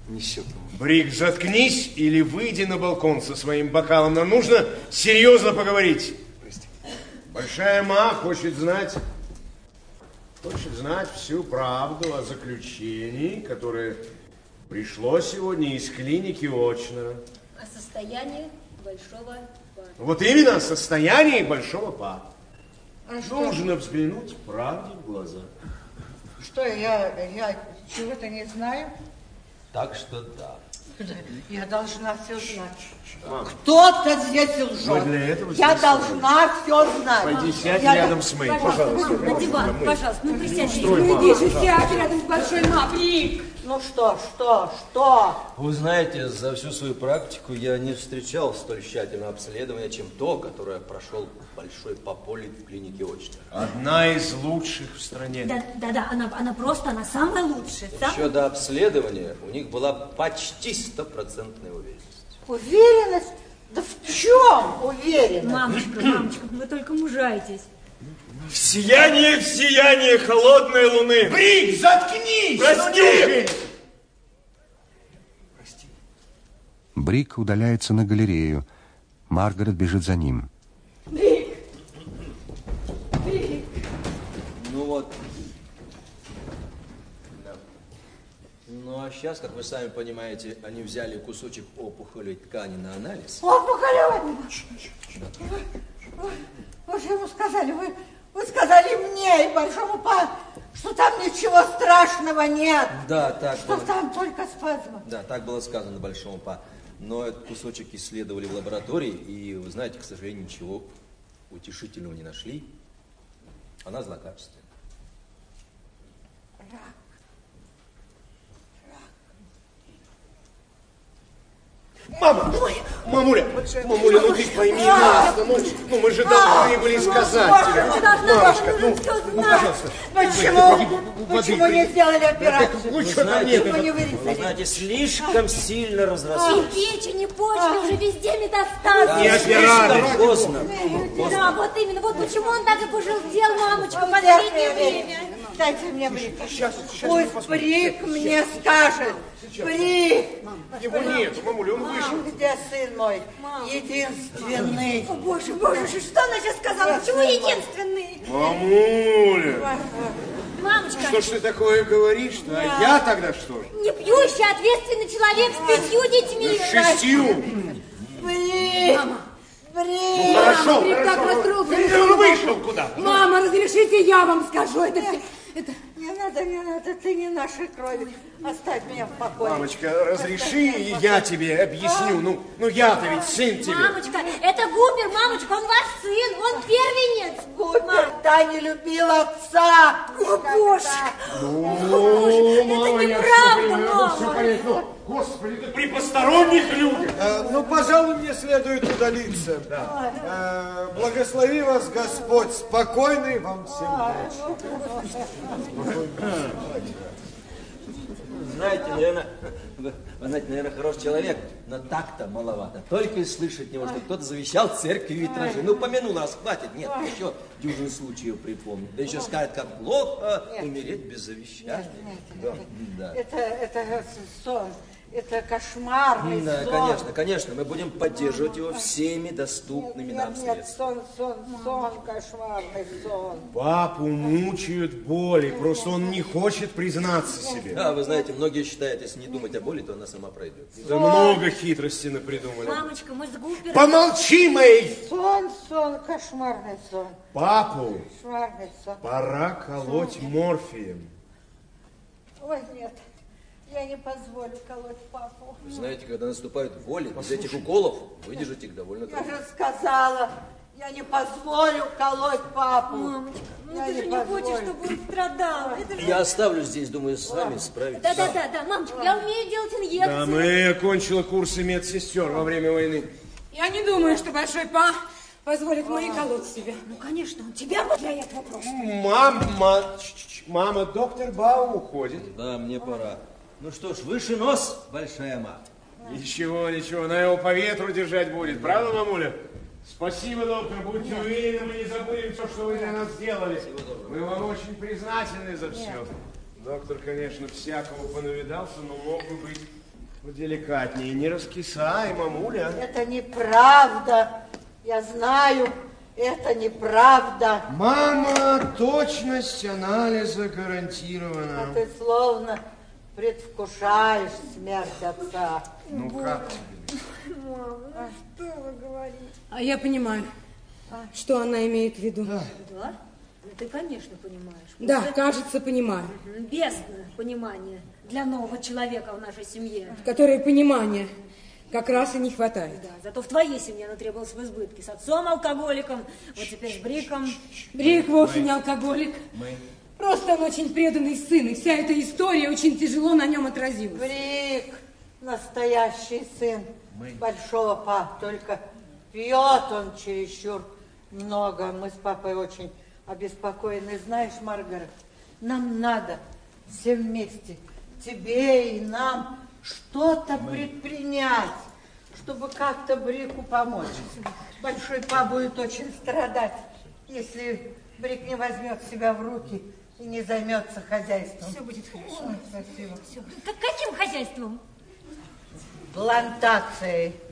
несет? Брик, заткнись или выйди на балкон со своим бокалом. Нам нужно серьезно поговорить. Прости. Большая Ма хочет знать всю правду о заключении, которое пришло сегодня из клиники очно. О состоянии большого па. Вот именно о состоянии большого па. А нужно взглянуть правде в глаза. Что, я чего-то не знаю? Так что да. Я должна все знать. Кто-то здесь лжет. Я должна все знать. Пойди сядь рядом с Мэй, пожалуйста. На диван, пожалуйста, ну присядьте. Иди же сядь рядом с большой Ма, Брик. Ну что? Вы знаете, за всю свою практику я не встречал столь тщательного обследования, чем то, которое прошел большой Паполи в клинике очно. Одна из лучших в стране. Да, она самая лучшая. Еще до обследования у них была почти стопроцентная уверенность. Уверенность? Да в чем уверенность? Мамочка, вы только мужаетесь. В сияние холодной луны. Брик, заткнись! Прости! Брик удаляется на галерею. Маргарет бежит за ним. Брик! Ну вот. Да. Ну а сейчас, как вы сами понимаете, они взяли кусочек опухолевой ткани на анализ. Опухолевой? Вы же ему сказали, вы сказали мне и большому па, что там ничего страшного нет. Да, так что было. Там только спазмы. Да, так было сказано большому па. Но этот кусочек исследовали в лаборатории, и, вы знаете, к сожалению, ничего утешительного не нашли. Она злокачественная. Рак. Мамуля, ну ты пойми нас, ну мы же должны были сказать тебе. Машка, пожалуйста. Почему не сделали операцию? Почему не вырезали? Вы знаете, слишком сильно разрослось. И печень, и почки, уже везде метастазы. Не операция. Поздно. Да, вот именно, вот почему он так и пожелтел, мамочка, в последнее время. Дайте мне Брик. Пусть Брик мне скажет. Брик! Его нет, мамуля, он вышел. Где сын мой? Единственный. О, боже, что она сейчас сказала? Почему единственный? Мамуля! Мамочка! Что ж ты такое говоришь-то? Да. А я тогда что? Не пьющий, ответственный человек с 5 детьми. С 6. Брик! Мама! Брик! Ну хорошо, Брик так расстроился. Он вышел куда? Мама, разрешите, я вам скажу. Это... Не надо, ты не нашей крови. Оставь меня в покое. Мамочка, разреши, и я тебе объясню. Ну я-то ведь сын тебе. Мамочка, это Губер, мамочка, он ваш сын, он первенец. Губер, да, не любил отца. О, боже. Это неправда, мама. Господи, да при посторонних людях. Пожалуй, мне следует удалиться. Да. Благослови вас Господь. Спокойной вам всем ночи. Знаете, наверное, хороший человек, но так-то маловато. Только и слышать от него, что кто-то завещал церкви витражи. Ну, помянул раз, хватит. Нет, еще дюжин случаев припомню. Да еще скажет, как плохо умереть без завещания. Да. Это сон. Это кошмарный да, сон. конечно. Мы будем поддерживать его всеми доступными нам средствами. Нет, сон, кошмарный сон. Папу мучают боли, просто он не хочет признаться себе. Да, вы знаете, многие считают, если не думать о боли, то она сама пройдет. Да много хитростей напридумали. Мамочка, мы с Губером... Помолчи, Мэй! Сон, кошмарный сон. Папу Кошмарный сон. пора колоть морфием. Ой, нет. Я не позволю колоть папу. Вы знаете, когда наступают воли, без этих уколов выдержать их довольно трудно. Я же сказала, я не позволю колоть папу. Мамочка, ты же не хочешь, чтобы он страдал. Я оставлю здесь, думаю, сами справитесь. Да, мамочка, я умею делать инъекции. Да, мы окончила курсы медсестер во время войны. Я не думаю, что большой па позволит Мэй колоть себя. Ну, конечно, он тебя для этого просит. Мама, доктор Бау уходит. Да, мне пора. Ну что ж, выше нос, большая Ма. Ничего, она его по ветру держать будет. Правда, мамуля? Спасибо, доктор. Будьте уверены, мы не забудем все, что вы для нас сделали. Мы вам очень признательны за все. Доктор, конечно, всякого понавидался, но мог бы быть Деликатнее, не раскисай, мамуля. Это неправда. Я знаю, это неправда. Мама, точность анализа гарантирована. А ты словно предвкушаешь смерть отца. Ну как тебе? Мама, что вы говорите? А я понимаю, что она имеет в виду. Да? Ну, ты, конечно, понимаешь. Да, кажется, понимаю. Без понимания для нового человека в нашей семье. В которой понимания как раз и не хватает. Да, зато в твоей семье оно требовалось в избытке. С отцом алкоголиком, вот теперь с Бриком. Брик вовсе не алкоголик. Просто он очень преданный сын, и вся эта история очень тяжело на нем отразилась. Брик, настоящий сын большого папы, только пьет он чересчур много. Мы с папой очень обеспокоены. Знаешь, Маргарет, нам надо все вместе, тебе и нам, что-то предпринять, чтобы как-то Брику помочь. Большой папа будет очень страдать, если Брик не возьмет себя в руки и не займется хозяйством. Все будет хорошо. Ой, спасибо. Все. Каким хозяйством? Плантацией.